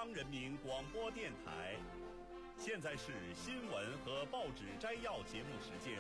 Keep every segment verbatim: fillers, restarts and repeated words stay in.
央人民广播电台，现在是新闻和报纸摘要节目时间。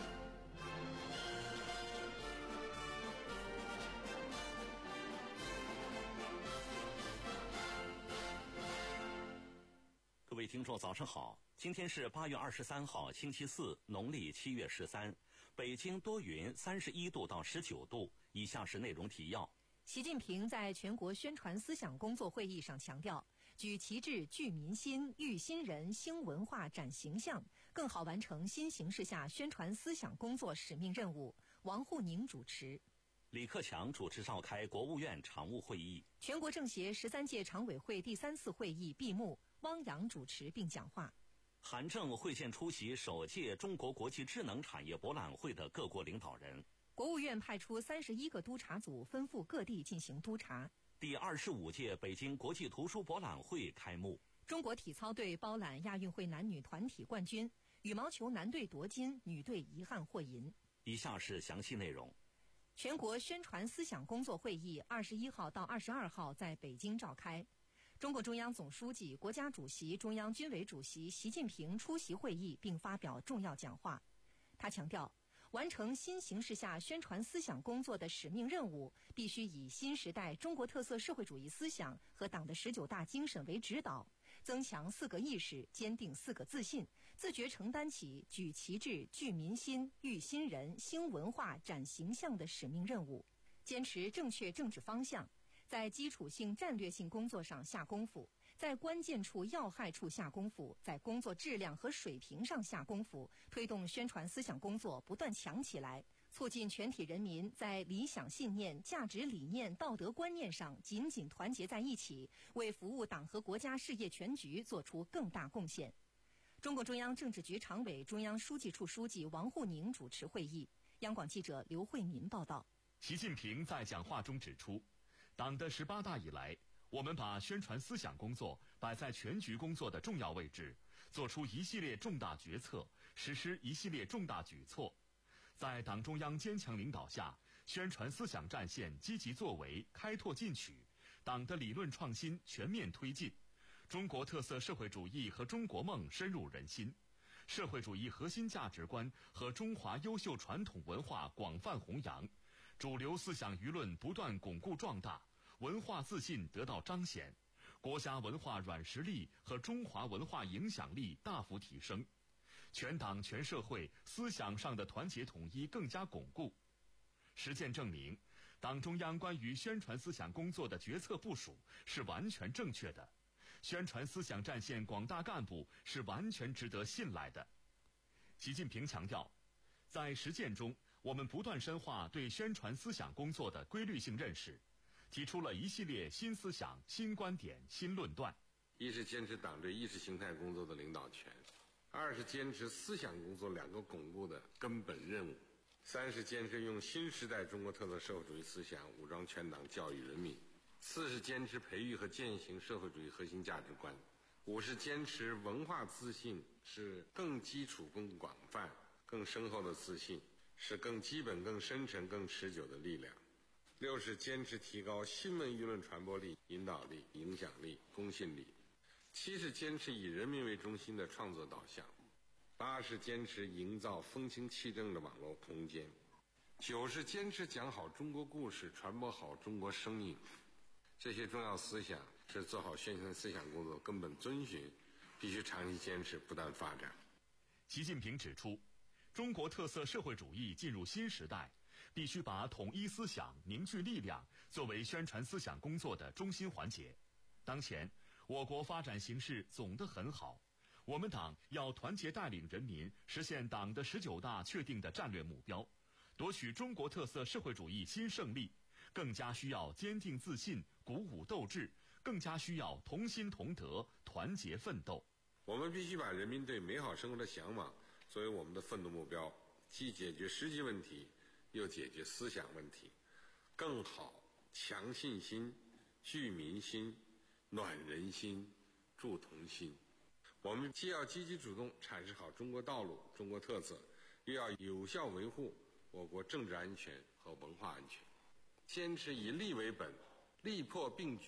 各位听众早上好，今天是八月二十三号星期四，农历七月十三，北京多云，三十一度到十九度。以下是内容提要。 习近平在全国宣传思想工作会议上强调，举旗帜聚民心，育新人，兴文化，展形象，更好完成新形势下宣传思想工作使命任务。王沪宁主持。 李克强主持召开国务院常务会议。 全国政协十三届常委会第三次会议闭幕，汪洋主持并讲话。 韩正会见出席首届中国国际智能产业博览会的各国领导人。 国务院派出三十一个督查组分赴各地进行督查。 第二十五届北京国际图书博览会开幕。 中国体操队包揽亚运会男女团体冠军，羽毛球男队夺金，女队遗憾获银。 以下是详细内容。 全国宣传思想工作会议二十一号到二十二号在北京召开。中共中央总书记、国家主席、中央军委主席习近平出席会议并发表重要讲话。他强调，完成新形势下宣传思想工作的使命任务，必须以新时代中国特色社会主义思想和党的十九大精神为指导，增强四个意识，坚定四个自信，自觉承担起举旗帜、聚民心、育新人、兴文化、展形象的使命任务，坚持正确政治方向，在基础性战略性工作上下功夫，在关键处要害处下功夫，在工作质量和水平上下功夫，推动宣传思想工作不断强起来，促进全体人民在理想信念、价值理念、道德观念上紧紧团结在一起，为服务党和国家事业全局做出更大贡献。中共中央政治局常委、中央书记处书记王沪宁主持会议。央广记者刘慧民报道。 习近平在讲话中指出，党的十八大以来，我们把宣传思想工作摆在全局工作的重要位置，做出一系列重大决策，实施一系列重大举措。在党中央坚强领导下，宣传思想战线积极作为，开拓进取，党的理论创新全面推进，中国特色社会主义和中国梦深入人心，社会主义核心价值观和中华优秀传统文化广泛弘扬，主流思想舆论不断巩固壮大，文化自信得到彰显，国家文化软实力和中华文化影响力大幅提升，全党全社会思想上的团结统一更加巩固。实践证明，党中央关于宣传思想工作的决策部署是完全正确的，宣传思想战线广大干部是完全值得信赖的。习近平强调，在实践中，我们不断深化对宣传思想工作的规律性认识，提出了一系列新思想、新观点、新论断。 一是坚持党对意识形态工作的领导权，二是坚持思想工作两个巩固的根本任务，三是坚持用新时代中国特色社会主义思想武装全党教育人民，四是坚持培育和践行社会主义核心价值观，五是坚持文化自信是更基础、更广泛、更深厚的自信，是更基本、更深沉、更持久的力量。六是坚持提高新闻舆论传播力、引导力、影响力、公信力。七是坚持以人民为中心的创作导向。八是坚持营造风清气正的网络空间。九是坚持讲好中国故事，传播好中国声音。这些重要思想是做好宣传思想工作根本遵循，必须长期坚持，不断发展。 习近平指出，中国特色社会主义进入新时代，必须把统一思想、凝聚力量作为宣传思想工作的中心环节。当前，我国发展形势总的很好，我们党要团结带领人民实现党的十九大确定的战略目标，夺取中国特色社会主义新胜利，更加需要坚定自信、鼓舞斗志，更加需要同心同德、团结奋斗。 我们必须把人民对美好生活的向往作为我们的奋斗目标，既解决实际问题，又解决思想问题，更好强信心、聚民心、暖人心、助同心。我们既要积极主动阐释好中国道路、中国特色，又要有效维护我国政治安全和文化安全，坚持以利为本，力破并举，不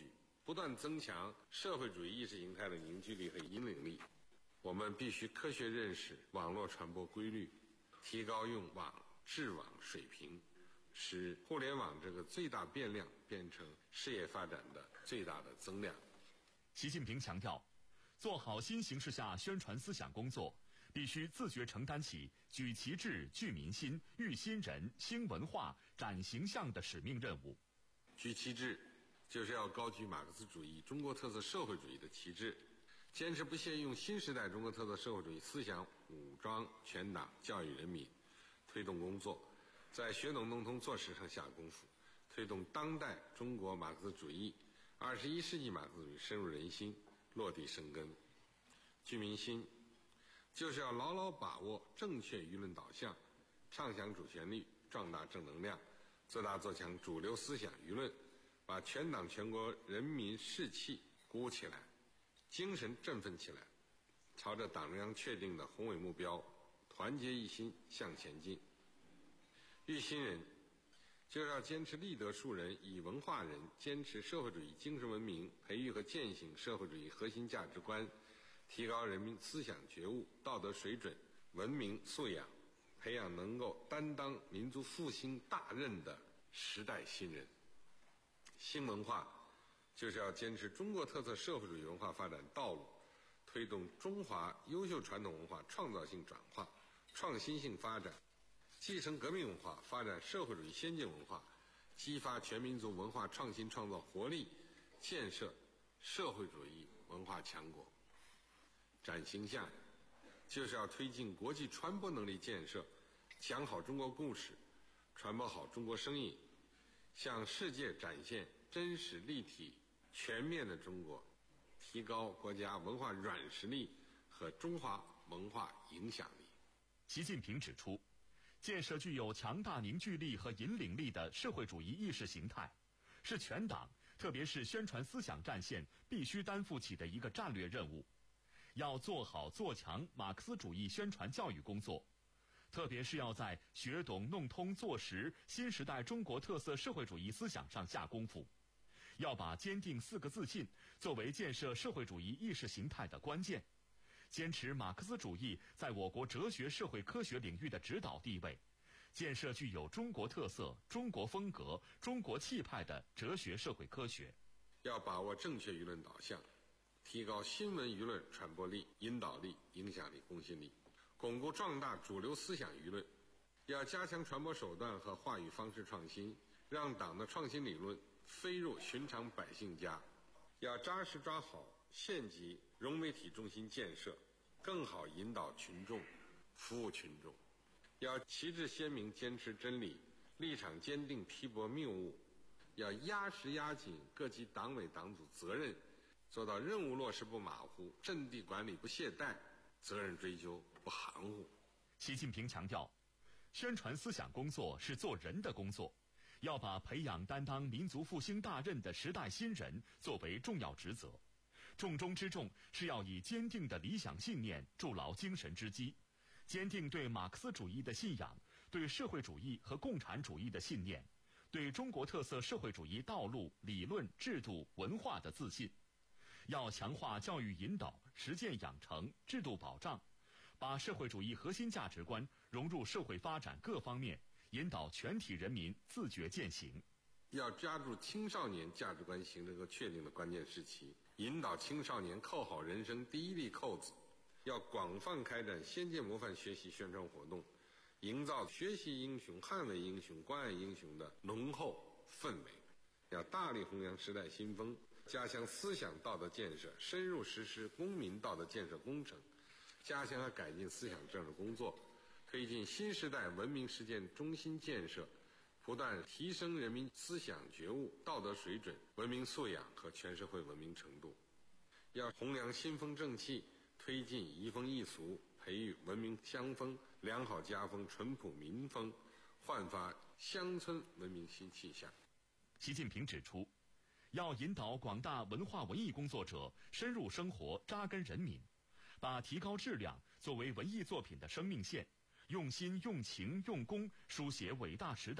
不断增强社会主义意识形态的凝聚力和引领力。我们必须科学认识网络传播规律，提高用网治网水平，使互联网这个最大变量变成事业发展的最大的增量。 习近平强调，做好新形势下宣传思想工作，必须自觉承担起举旗帜、聚民心、育新人、兴文化、展形象的使命任务。 举旗帜，就是要高举马克思主义、中国特色社会主义的旗帜，坚持不懈用新时代中国特色社会主义思想武装全党、教育人民，推动工作，在学懂弄通做实上下功夫，推动当代中国马克思主义、二十一世纪马克思主义深入人心、落地生根。聚民心，就是要牢牢把握正确舆论导向，畅想主旋律，壮大正能量，做大做强主流思想舆论，把全党全国人民士气鼓舞起来，精神振奋起来，朝着党中央确定的宏伟目标团结一心向前进。育新人，就是要坚持立德树人、以文化人，坚持社会主义精神文明，培育和践行社会主义核心价值观，提高人民思想觉悟、道德水准、文明素养，培养能够担当民族复兴大任的时代新人。新文化，就是要坚持中国特色社会主义文化发展道路，推动中华优秀传统文化创造性转化、创新性发展，继承革命文化，发展社会主义先进文化，激发全民族文化创新创造活力，建设社会主义文化强国。展形象，就是要推进国际传播能力建设，讲好中国故事，传播好中国声音，向世界展现真实立体全面的中国，提高国家文化软实力和中华文化影响力。 习近平指出，建设具有强大凝聚力和引领力的社会主义意识形态，是全党特别是宣传思想战线必须担负起的一个战略任务。要做好做强马克思主义宣传教育工作，特别是要在学懂弄通做实新时代中国特色社会主义思想上下功夫，要把坚定四个自信作为建设社会主义意识形态的关键，坚持马克思主义在我国哲学社会科学领域的指导地位，建设具有中国特色、中国风格、中国气派的哲学社会科学。 要把握正确舆论导向，提高新闻舆论传播力、引导力、影响力、公信力，巩固壮大主流思想舆论。要加强传播手段和话语方式创新，让党的创新理论飞入寻常百姓家。要扎实抓好县级融媒体中心建设，更好引导群众、服务群众。要旗帜鲜明坚持真理，立场坚定批驳谬误。要压实压紧各级党委党组责任，做到任务落实不马虎，阵地管理不懈怠，责任追究不含糊。 习近平强调，宣传思想工作是做人的工作，要把培养担当民族复兴大任的时代新人作为重要职责。重中之重是要以坚定的理想信念筑牢精神之基，坚定对马克思主义的信仰，对社会主义和共产主义的信念，对中国特色社会主义道路、理论、制度、文化的自信。要强化教育引导、实践养成、制度保障，把社会主义核心价值观融入社会发展各方面，引导全体人民自觉践行。 要抓住青少年价值观形成和确定的关键时期，引导青少年扣好人生第一粒扣子。要广泛开展先进模范学习宣传活动，营造学习英雄、捍卫英雄、关爱英雄的浓厚氛围。要大力弘扬时代新风，加强思想道德建设，深入实施公民道德建设工程，加强和改进思想政治工作，推进新时代文明实践中心建设，不断提升人民思想觉悟、道德水准、文明素养和全社会文明程度。要弘扬新风正气，推进移风易俗，培育文明乡风、良好家风、淳朴民风，焕发乡村文明新气象。 习近平指出，要引导广大文化文艺工作者深入生活、扎根人民，把提高质量作为文艺作品的生命线，用心、用情、用功书写伟大时代、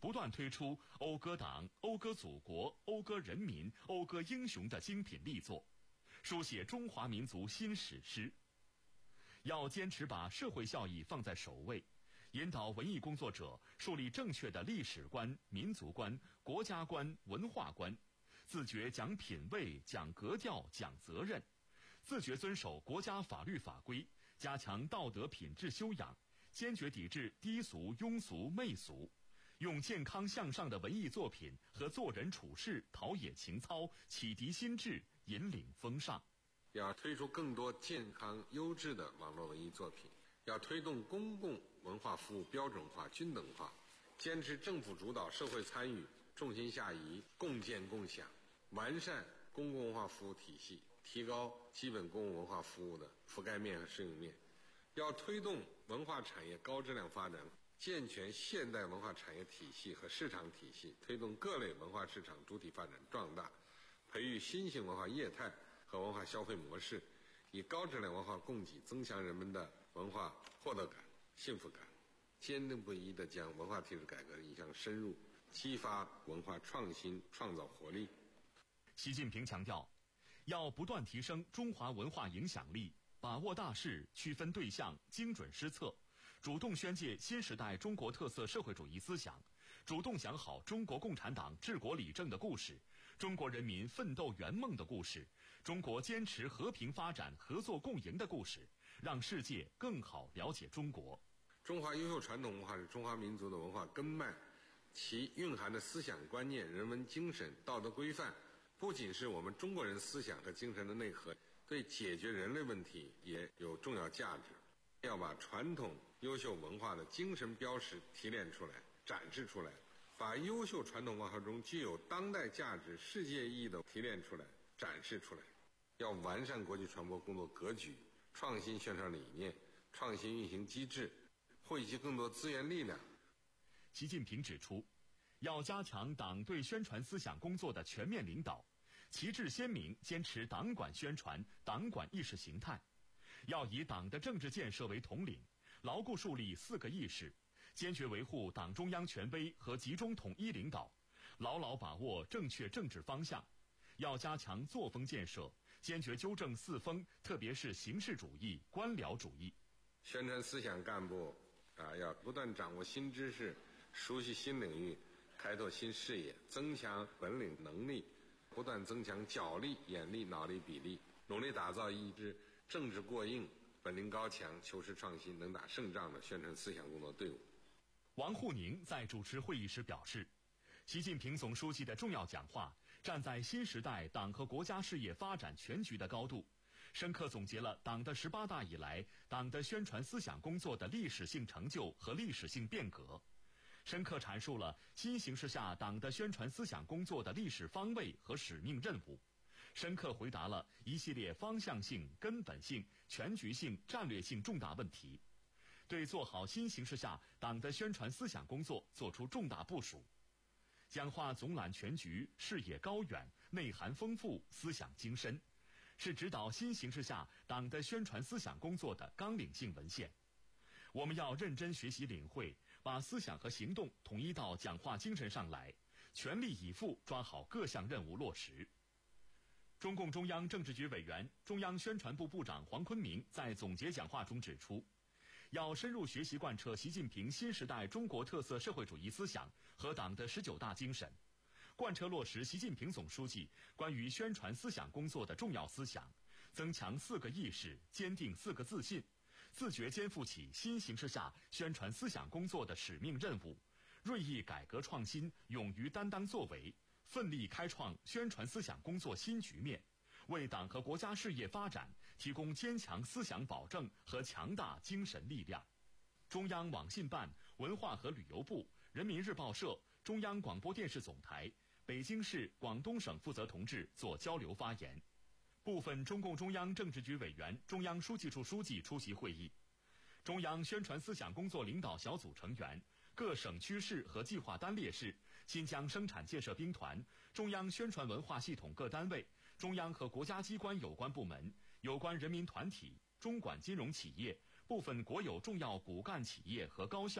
不断推出讴歌党、讴歌祖国、讴歌人民、讴歌英雄的精品力作，书写中华民族新史诗。要坚持把社会效益放在首位，引导文艺工作者树立正确的历史观、民族观、国家观、文化观，自觉讲品位、讲格调、讲责任，自觉遵守国家法律法规，加强道德品质修养，坚决抵制低俗、庸俗、媚俗，用健康向上的文艺作品和做人处事陶冶情操，启迪心智，引领风尚。 要推出更多健康优质的网络文艺作品，要推动公共文化服务标准化、均等化，坚持政府主导、社会参与，重心下移，共建共享，完善公共文化服务体系，提高基本公共文化服务的覆盖面和适应面。要推动文化产业高质量发展，健全现代文化产业体系和市场体系，推动各类文化市场主体发展壮大，培育新型文化业态和文化消费模式，以高质量文化供给增强人们的文化获得感、幸福感，坚定不移地将文化体制改革引向深入，激发文化创新创造活力。 习近平强调，要不断提升中华文化影响力，把握大势，区分对象，精准施策，主动宣介新时代中国特色社会主义思想，主动讲好中国共产党治国理政的故事，中国人民奋斗圆梦的故事，中国坚持和平发展、合作共赢的故事，让世界更好了解中国。 中华优秀传统文化是中华民族的文化根脉，其蕴含的思想观念、人文精神、道德规范，不仅是我们中国人思想和精神的内核，对解决人类问题也有重要价值。要把传统优秀文化的精神标识提炼出来、展示出来，把优秀传统文化中具有当代价值、世界意义的提炼出来、展示出来。要完善国际传播工作格局，创新宣传理念，创新运行机制，汇集更多资源力量。 习近平指出，要加强党对宣传思想工作的全面领导，旗帜鲜明坚持党管宣传、党管意识形态，要以党的政治建设为统领，牢固树立四个意识，坚决维护党中央权威和集中统一领导，牢牢把握正确政治方向。要加强作风建设，坚决纠正四风，特别是形式主义、官僚主义。 宣传思想干部啊，要不断掌握新知识，熟悉新领域，开拓新视野，增强本领能力，不断增强脚力、眼力、脑力比例，努力打造一支政治过硬、本领高强、求实创新、能打胜仗的宣传思想工作队伍。 王沪宁在主持会议时表示，习近平总书记的重要讲话站在新时代党和国家事业发展全局的高度，深刻总结了党的十八大以来党的宣传思想工作的历史性成就和历史性变革，深刻阐述了新形势下党的宣传思想工作的历史方位和使命任务，深刻回答了一系列方向性、根本性、全局性、战略性重大问题，对做好新形势下党的宣传思想工作作出重大部署。讲话总揽全局，视野高远，内涵丰富，思想精深，是指导新形势下党的宣传思想工作的纲领性文献。我们要认真学习领会，把思想和行动统一到讲话精神上来，全力以赴抓好各项任务落实。中共中央政治局委员、中央宣传部部长黄坤明在总结讲话中指出，要深入学习贯彻习近平新时代中国特色社会主义思想和党的十九大精神，贯彻落实习近平总书记关于宣传思想工作的重要思想，增强四个意识，坚定四个自信，自觉肩负起新形势下宣传思想工作的使命任务，锐意改革创新，勇于担当作为，奋力开创宣传思想工作新局面，为党和国家事业发展提供坚强思想保证和强大精神力量。中央网信办、文化和旅游部、人民日报社、中央广播电视总台、北京市、广东省负责同志做交流发言。部分中共中央政治局委员、中央书记处书记出席会议。中央宣传思想工作领导小组成员、各省区市和计划单列市、新疆生产建设兵团、中央宣传文化系统各单位、中央和国家机关有关部门、有关人民团体、中管金融企业、部分国有重要骨干企业和高校、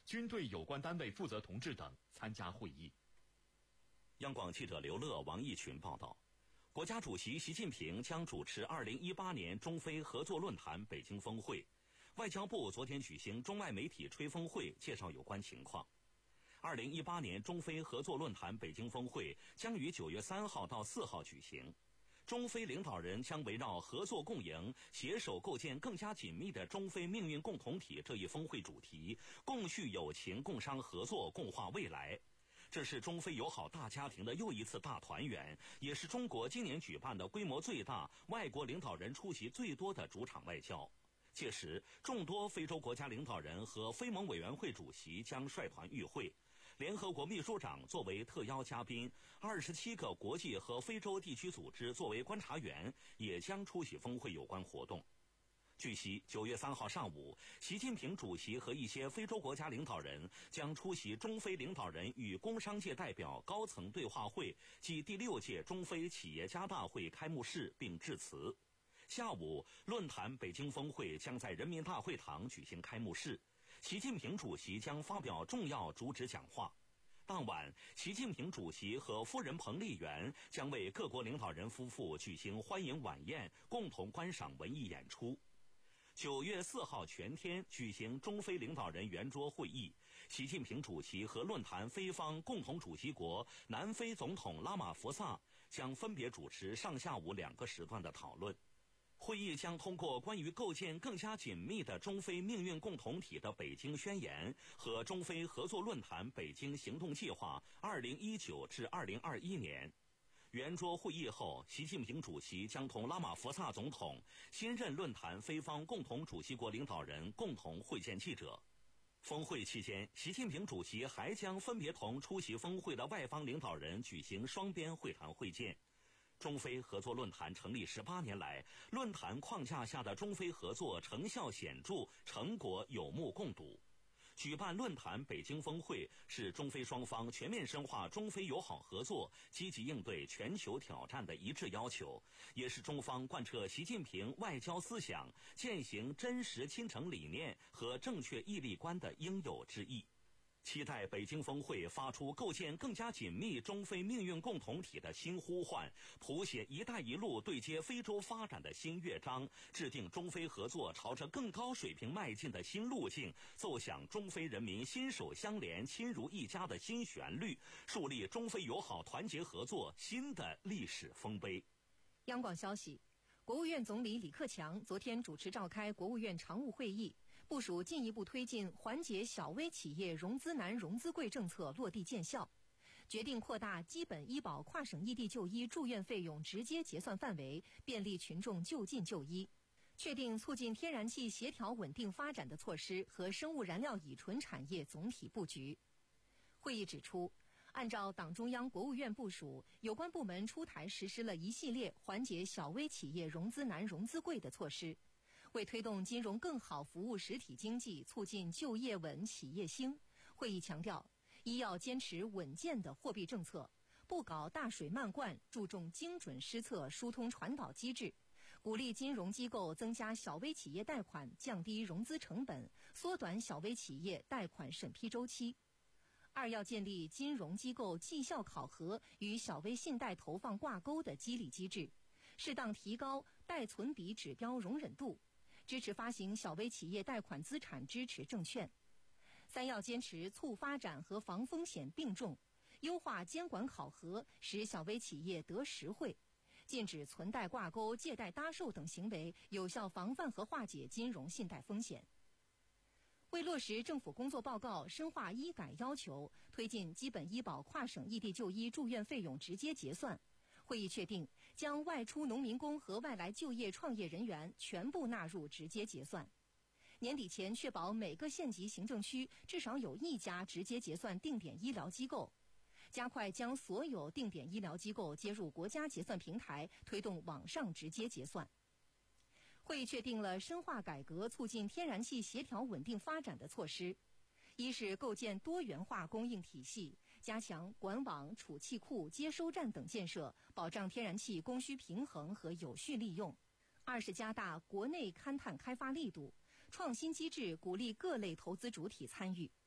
军队有关单位负责同志等参加会议。 央广记者刘乐、王义群报道，国家主席习近平将主持二零一八年中非合作论坛北京峰会。外交部昨天举行中外媒体吹风会，介绍有关情况。二零一八年中非合作论坛北京峰会将于九月三号到四号举行。中非领导人将围绕合作共赢、携手构建更加紧密的中非命运共同体这一峰会主题，共叙友情、共商合作、共话未来。这是中非友好大家庭的又一次大团圆，也是中国今年举办的规模最大、外国领导人出席最多的主场外交。届时，众多非洲国家领导人和非盟委员会主席将率团与会。联合国秘书长作为特邀嘉宾，二十七个国际和非洲地区组织作为观察员，也将出席峰会有关活动。据悉，九月三号上午，习近平主席和一些非洲国家领导人将出席中非领导人与工商界代表高层对话会暨第六届中非企业家大会开幕式并致辞。下午，论坛北京峰会将在人民大会堂举行开幕式。习近平主席将发表重要主旨讲话。当晚，习近平主席和夫人彭丽媛将为各国领导人夫妇举行欢迎晚宴，共同观赏文艺演出。九月四号全天举行中非领导人圆桌会议，习近平主席和论坛非方共同主席国南非总统拉马福萨将分别主持上下午两个时段的讨论。会议将通过关于构建更加紧密的中非命运共同体的北京宣言和中非合作论坛北京行动计划二零一九至二零二一年。圆桌会议后，习近平主席将同拉马福萨总统、新任论坛非方共同主席国领导人共同会见记者。峰会期间，习近平主席还将分别同出席峰会的外方领导人举行双边会谈会见。中非合作论坛成立十八年来，论坛框架下的中非合作成效显著，成果有目共睹。举办论坛北京峰会是中非双方全面深化中非友好合作、积极应对全球挑战的一致要求，也是中方贯彻习近平外交思想、践行真实亲诚理念和正确毅力观的应有之义。期待北京峰会发出构建更加紧密中非命运共同体的新呼唤，谱写“一带一路”对接非洲发展的新乐章，制定中非合作朝着更高水平迈进的新路径，奏响中非人民心手相连、亲如一家的新旋律，树立中非友好团结合作新的历史丰碑。 央广消息，国务院总理李克强昨天主持召开国务院常务会议，部署进一步推进缓解小微企业融资难、融资贵政策落地见效，决定扩大基本医保跨省异地就医住院费用直接结算范围，便利群众就近就医，确定促进天然气协调稳定发展的措施和生物燃料乙醇产业总体布局。会议指出，按照党中央、国务院部署，有关部门出台实施了一系列缓解小微企业融资难、融资贵的措施，为推动金融更好服务实体经济，促进就业稳、企业兴。会议强调，一要坚持稳健的货币政策，不搞大水漫灌，注重精准施策、疏通传导机制，鼓励金融机构增加小微企业贷款，降低融资成本，缩短小微企业贷款审批周期。二要建立金融机构绩效考核与小微信贷投放挂钩的激励机制，适当提高贷存比指标容忍度，支持发行小微企业贷款资产支持证券。三要坚持促发展和防风险并重，优化监管考核，使小微企业得实惠，禁止存贷挂钩、借贷搭售等行为，有效防范和化解金融信贷风险。为落实政府工作报告深化医改要求，推进基本医保跨省异地就医住院费用直接结算，会议确定将外出农民工和外来就业创业人员全部纳入直接结算。年底前确保每个县级行政区至少有一家直接结算定点医疗机构，加快将所有定点医疗机构接入国家结算平台，推动网上直接结算。会议确定了深化改革促进天然气协调稳定发展的措施，一是构建多元化供应体系，加强管网、储气库、接收站等建设，保障天然气供需平衡和有序利用；二是加大国内勘探开发力度，创新机制鼓励各类投资主体参与；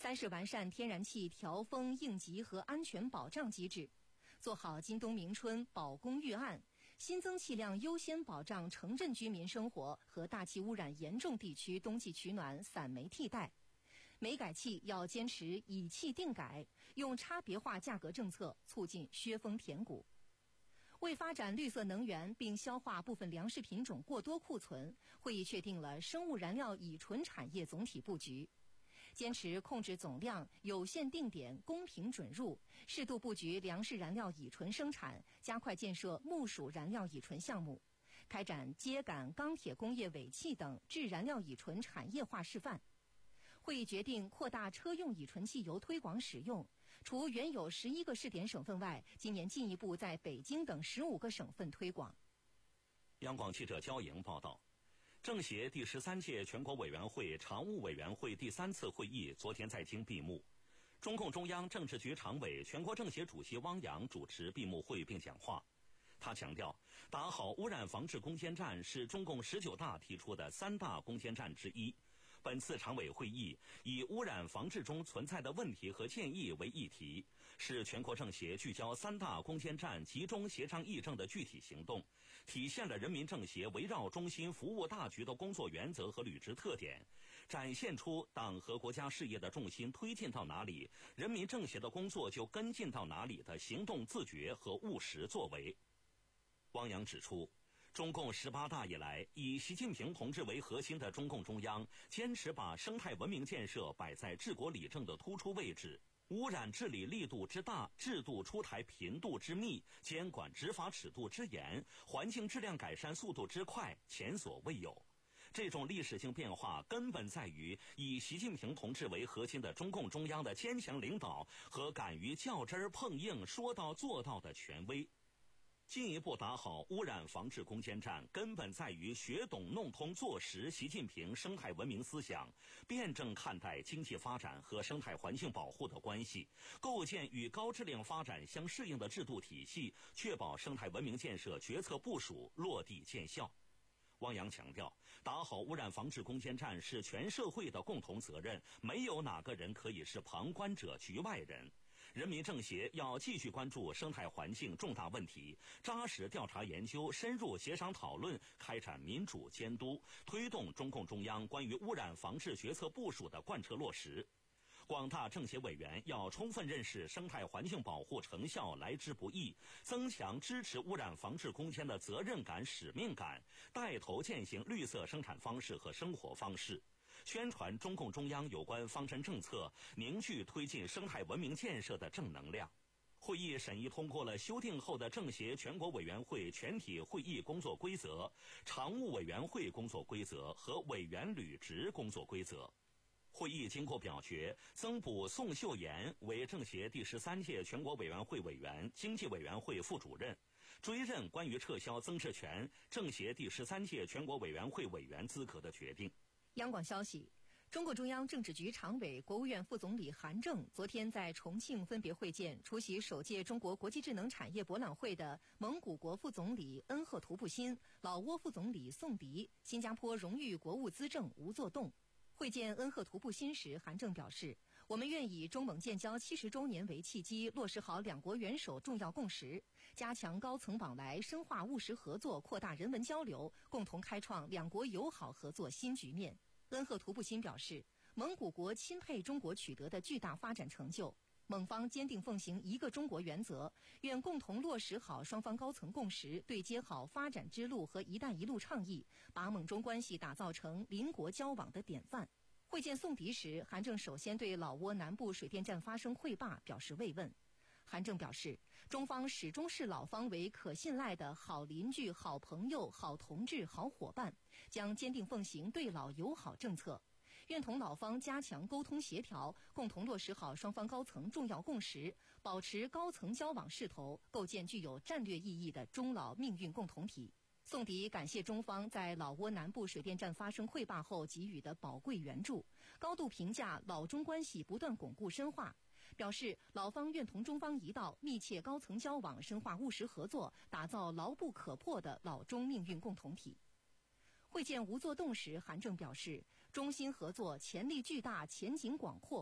三是完善天然气调峰、应急和安全保障机制，做好今冬明春保供预案，新增气量优先保障城镇居民生活和大气污染严重地区冬季取暖散煤替代。煤改气要坚持以气定改，用差别化价格政策促进削峰填谷。为发展绿色能源并消化部分粮食品种过多库存，会议确定了生物燃料乙醇产业总体布局，坚持控制总量、有限定点、公平准入，适度布局粮食燃料乙醇生产，加快建设木属燃料乙醇项目，开展秸秆、钢铁工业尾气等制燃料乙醇产业化示范。会议决定扩大车用乙醇汽油推广使用，除原有十一个试点省份外，今年进一步在北京等十五个省份推广。 央广记者焦莹报道，政协第十三届全国委员会常务委员会第三次会议昨天在京闭幕，中共中央政治局常委、全国政协主席汪洋主持闭幕会并讲话。他强调，打好污染防治攻坚战是中共十九大提出的三大攻坚战之一。本次常委会议以污染防治中存在的问题和建议为议题，是全国政协聚焦三大攻坚战集中协商议政的具体行动，体现了人民政协围绕中心服务大局的工作原则和履职特点，展现出党和国家事业的重心推进到哪里，人民政协的工作就跟进到哪里的行动自觉和务实作为。汪洋指出，中共十八大以来，以习近平同志为核心的中共中央坚持把生态文明建设摆在治国理政的突出位置，污染治理力度之大，制度出台频度之密，监管执法尺度之严，环境质量改善速度之快，前所未有。这种历史性变化根本在于以习近平同志为核心的中共中央的坚强领导和敢于较真儿碰硬、说到做到的权威。进一步打好污染防治攻坚战，根本在于学懂弄通做实习近平生态文明思想，辩证看待经济发展和生态环境保护的关系，构建与高质量发展相适应的制度体系，确保生态文明建设决策部署落地见效。汪洋强调，打好污染防治攻坚战是全社会的共同责任，没有哪个人可以是旁观者、局外人。人民政协要继续关注生态环境重大问题，扎实调查研究，深入协商讨论，开展民主监督，推动中共中央关于污染防治决策部署的贯彻落实。广大政协委员要充分认识生态环境保护成效来之不易，增强支持污染防治攻坚的责任感、使命感，带头践行绿色生产方式和生活方式，宣传中共中央有关方针政策，凝聚推进生态文明建设的正能量。会议审议通过了修订后的政协全国委员会全体会议工作规则、常务委员会工作规则和委员履职工作规则。会议经过表决，增补宋秀妍为政协第十三届全国委员会委员、经济委员会副主任，追认关于撤销曾志权政协第十三届全国委员会委员资格的决定。 央广消息，中共中央政治局常委、国务院副总理韩正昨天在重庆分别会见出席首届中国国际智能产业博览会的蒙古国副总理恩赫图布辛、老挝副总理宋迪、新加坡荣誉国务资政吴作栋。会见恩赫图布辛时，韩正表示，我们愿以中蒙建交七十周年为契机，落实好两国元首重要共识，加强高层往来，深化务实合作，扩大人文交流，共同开创两国友好合作新局面。恩赫图布辛表示，蒙古国钦佩中国取得的巨大发展成就，蒙方坚定奉行一个中国原则，愿共同落实好双方高层共识，对接好发展之路和一带一路倡议，把蒙中关系打造成邻国交往的典范。会见宋迪时，韩正首先对老挝南部水电站发生会罢表示慰问。韩正表示，中方始终视老方为可信赖的好邻居、好朋友、好同志、好伙伴，将坚定奉行对老友好政策，愿同老方加强沟通协调，共同落实好双方高层重要共识，保持高层交往势头，构建具有战略意义的中老命运共同体。宋迪感谢中方在老挝南部水电站发生会罢后给予的宝贵援助，高度评价老中关系不断巩固深化，表示老方愿同中方一道密切高层交往，深化务实合作，打造牢不可破的老中命运共同体。会见吴作栋时，韩正表示，中新合作潜力巨大，前景广阔，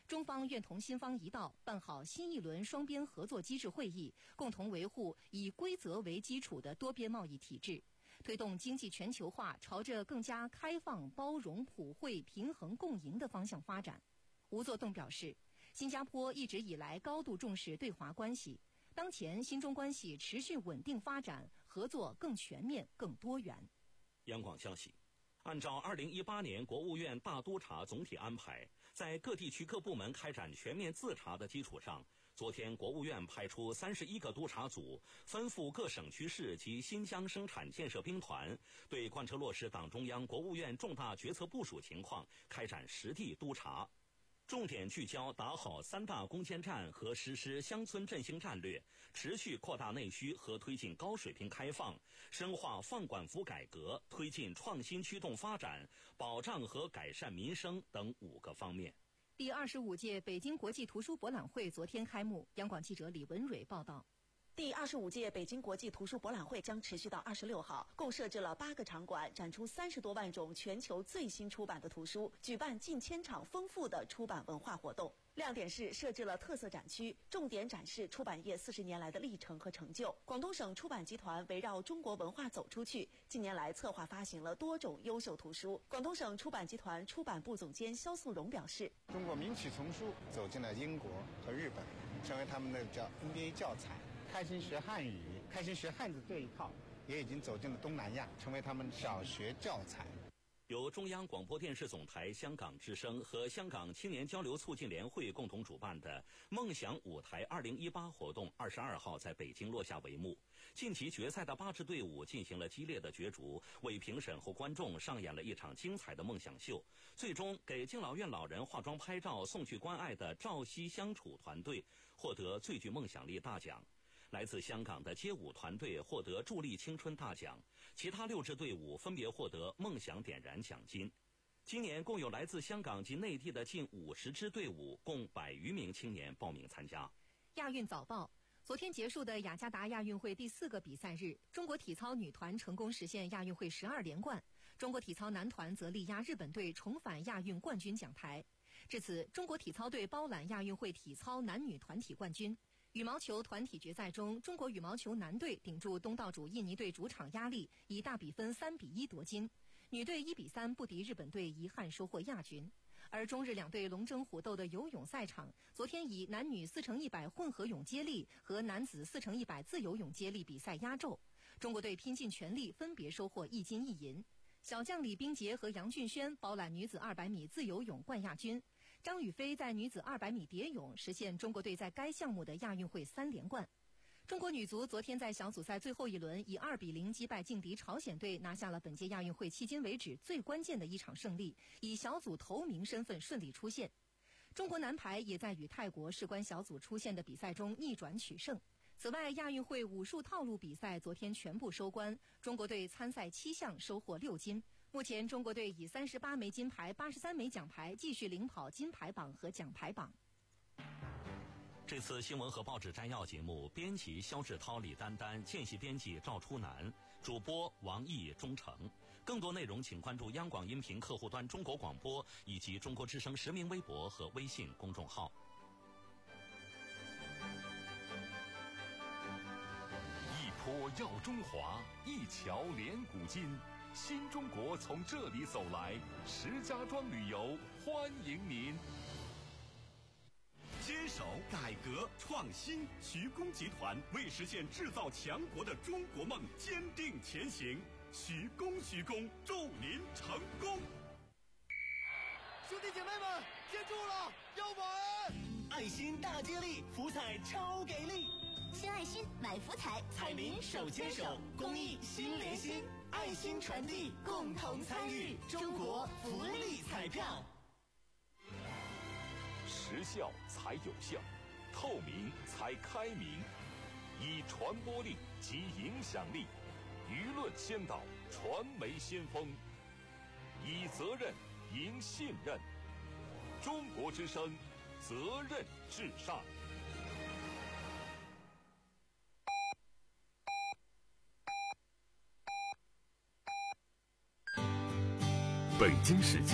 中方愿同新方一道，办好新一轮双边合作机制会议，共同维护以规则为基础的多边贸易体制，推动经济全球化朝着更加开放、包容、普惠、平衡、共赢的方向发展。吴作栋表示，新加坡一直以来高度重视对华关系，当前新中关系持续稳定发展，合作更全面、更多元。 央广消息，按照二零一八年国务院大督查总体安排，在各地区各部门开展全面自查的基础上，昨天国务院派出三十一个督查组，分赴各省区市及新疆生产建设兵团，对贯彻落实党中央、国务院重大决策部署情况开展实地督查。重点聚焦打好三大攻坚战和实施乡村振兴战略，持续扩大内需和推进高水平开放，深化放管服改革，推进创新驱动发展，保障和改善民生等五个方面。 第二十五届北京国际图书博览会昨天开幕，央广记者李文蕊报道。 第二十五届北京国际图书博览会将持续到二十六号，共设置了八个场馆，展出三十多万种全球最新出版的图书，举办近千场丰富的出版文化活动。亮点是设置了特色展区，重点展示出版业四十年来的历程和成就。广东省出版集团围绕中国文化走出去，近年来策划发行了多种优秀图书。广东省出版集团出版部总监肖素荣表示， 中国名曲丛书走进了英国和日本，成为他们的叫 N B A 教材。开心学汉语、开心学汉字这一套也已经走进了东南亚，成为他们小学教材。 由中央广播电视总台香港之声和香港青年交流促进联会共同主办的梦想舞台二零一八活动二十二号在北京落下帷幕。晋级决赛的八支队伍进行了激烈的角逐，为评审和观众上演了一场精彩的梦想秀。最终给敬老院老人化妆拍照送去关爱的赵西相处团队获得最具梦想力大奖。来自香港的街舞团队获得助力青春大奖，其他六支队伍分别获得梦想点燃奖金。今年共有来自香港及内地的近五十支队伍，共百余名青年报名参加。 亚运早报，昨天结束的雅加达亚运会第四个比赛日，中国体操女团成功实现亚运会十二连冠，中国体操男团则力压日本队重返亚运冠军奖台。至此，中国体操队包揽亚运会体操男女团体冠军。羽毛球团体决赛中，中国羽毛球男队顶住东道主印尼队主场压力，以大比分三比一夺金。女队一比三不敌日本队，遗憾收获亚军。而中日两队龙争虎斗的游泳赛场，昨天以男女四乘一百混合泳接力和男子四乘一百自由泳接力比赛压轴，中国队拼尽全力，分别收获一金一银。小将李冰洁和杨俊轩包揽女子二百米自由泳冠亚军。张雨霏在女子二百米蝶泳实现中国队在该项目的亚运会三连冠。中国女足昨天在小组赛最后一轮以二比零击败劲敌朝鲜队，拿下了本届亚运会迄今为止最关键的一场胜利，以小组头名身份顺利出线。中国男排也在与泰国事关小组出线的比赛中逆转取胜。此外，亚运会武术套路比赛昨天全部收官，中国队参赛七项收获六金。目前中国队以三十八枚金牌、八十三枚奖牌继续领跑金牌榜和奖牌榜。 这次新闻和报纸摘要节目，编辑肖志涛、李丹丹，见习编辑赵初南，主播王毅、钟诚。更多内容请关注央广音频客户端中国广播以及中国之声实名微博和微信公众号。 一坡耀中华，一桥连古今。新中国从这里走来，石家庄旅游欢迎您。 坚守改革创新，徐工集团为实现制造强国的中国梦坚定前行。徐工徐工，祝您成功！ 兄弟姐妹们，接住了，要稳！ 爱心大接力，福彩超给力！ 献爱心，买福彩，彩民手牵手，公益心连心，爱心传递，共同参与，中国福利彩票。 时效才有效，透明才开明，以传播力及影响力，舆论先导，传媒先锋，以责任赢信任。中国之声，责任至上。北京时间